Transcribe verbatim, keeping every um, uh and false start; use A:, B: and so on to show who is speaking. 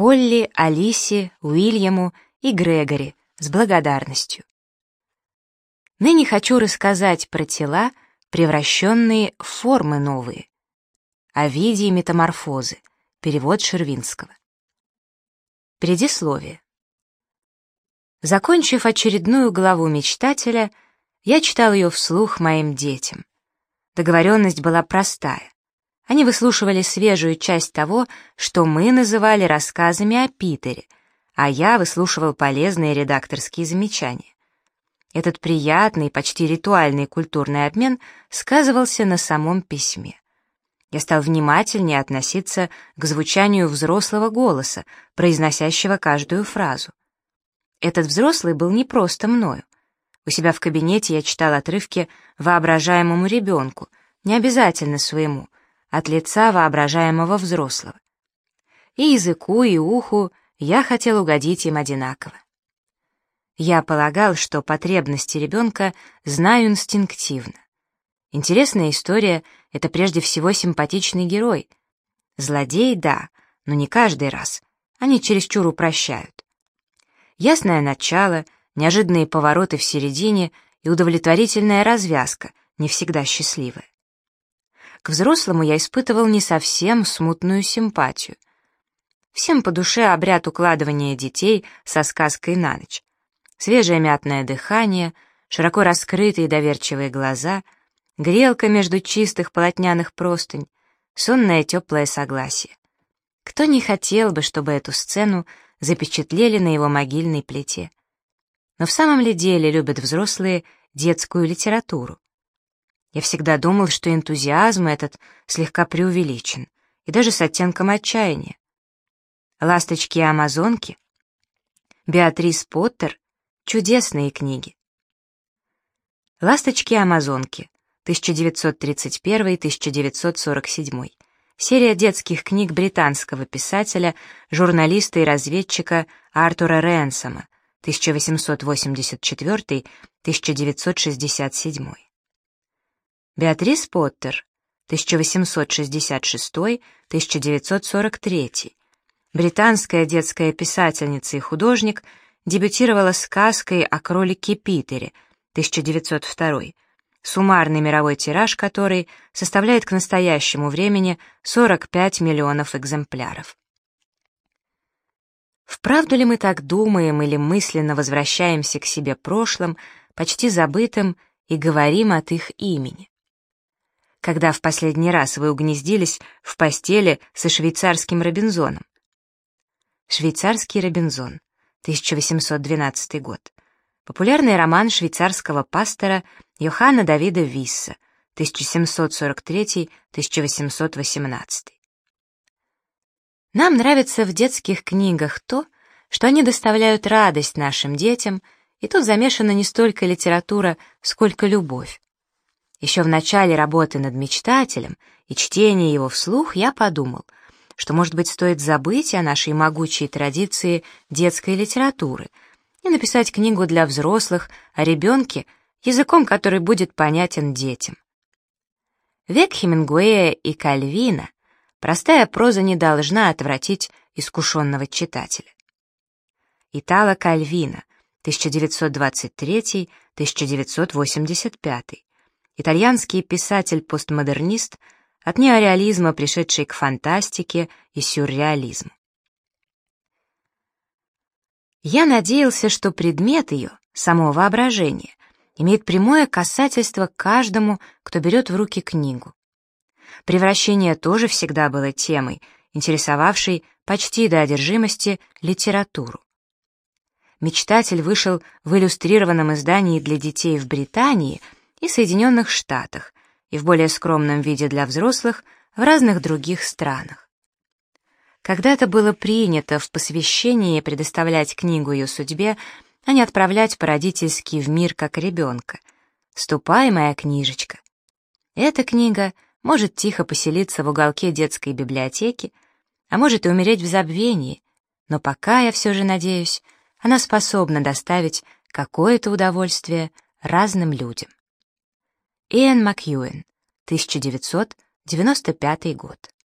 A: Полли, Алисе, Уильяму и Грегори с благодарностью. Ныне хочу рассказать про тела, превращенные в формы новые. Овидий метаморфозы. Перевод Шервинского. Предисловие. Закончив очередную главу «Мечтателя», я читал ее вслух моим детям. Договоренность была простая. Они выслушивали свежую часть того, что мы называли рассказами о Питере, а я выслушивал полезные редакторские замечания. Этот приятный, почти ритуальный культурный обмен сказывался на самом письме. Я стал внимательнее относиться к звучанию взрослого голоса, произносящего каждую фразу. Этот взрослый был не просто мною. У себя в кабинете я читал отрывки воображаемому ребенку, не обязательно своему, от лица воображаемого взрослого. И языку, и уху я хотел угодить им одинаково. Я полагал, что потребности ребенка знаю инстинктивно. Интересная история — это прежде всего симпатичный герой. Злодей — да, но не каждый раз. Они чересчур упрощают. Ясное начало, неожиданные повороты в середине и удовлетворительная развязка, не всегда счастливая. К взрослому я испытывал не совсем смутную симпатию. Всем по душе обряд укладывания детей со сказкой на ночь. Свежее мятное дыхание, широко раскрытые доверчивые глаза, грелка между чистых полотняных простынь, сонное теплое согласие. Кто не хотел бы, чтобы эту сцену запечатлели на его могильной плите? Но в самом ли деле любят взрослые детскую литературу? Я всегда думал, что энтузиазм этот слегка преувеличен, и даже с оттенком отчаяния. «Ласточки и амазонки», Беатрис Поттер — чудесные книги. «Ласточки и амазонки», тысяча девятьсот тридцать первый — тысяча девятьсот сорок седьмой. Серия детских книг британского писателя, журналиста и разведчика Артура Ренсома, тысяча восемьсот восемьдесят четвёртый — тысяча девятьсот шестьдесят седьмой. Беатрис Поттер, тысяча восемьсот шестьдесят шестой — тысяча девятьсот сорок третий. Британская детская писательница и художник, дебютировала сказкой о кролике Питере, тысяча девятьсот второй, суммарный мировой тираж которой составляет к настоящему времени сорок пять миллионов экземпляров. Вправду ли мы так думаем или мысленно возвращаемся к себе прошлым, почти забытым, и говорим от их имени? Когда в последний раз вы угнездились в постели со швейцарским Робинзоном? Швейцарский Робинзон, тысяча восемьсот двенадцатый год. Популярный роман швейцарского пастора Йоханна Давида Висса, тысяча семьсот сорок третий — тысяча восемьсот восемнадцатый. Нам нравится в детских книгах то, что они доставляют радость нашим детям, и тут замешана не столько литература, сколько любовь. Еще в начале работы над «Мечтателем» и чтения его вслух я подумал, что, может быть, стоит забыть о нашей могучей традиции детской литературы и написать книгу для взрослых о ребенке, языком который будет понятен детям. Век Хемингуэя и Кальвина простая проза не должна отвратить искушенного читателя. Итало Кальвино, тысяча девятьсот двадцать третий — тысяча девятьсот восемьдесят пятый. Итальянский писатель-постмодернист, от неореализма пришедший к фантастике и сюрреализму. Я надеялся, что предмет ее, само воображение, имеет прямое касательство к каждому, кто берет в руки книгу. Превращение тоже всегда было темой, интересовавшей почти до одержимости литературу. «Мечтатель» вышел в иллюстрированном издании для детей в Британии и Соединенных Штатах, и в более скромном виде для взрослых в разных других странах. Когда-то было принято в посвящении предоставлять книгу ее судьбе, а не отправлять по-родительски в мир как ребенка. «Ступай, моя книжечка». Эта книга может тихо поселиться в уголке детской библиотеки, а может и умереть в забвении, но пока, я все же надеюсь, она способна доставить какое-то удовольствие разным людям. Иэн Макьюэн, тысяча девятьсот девяносто пятый год.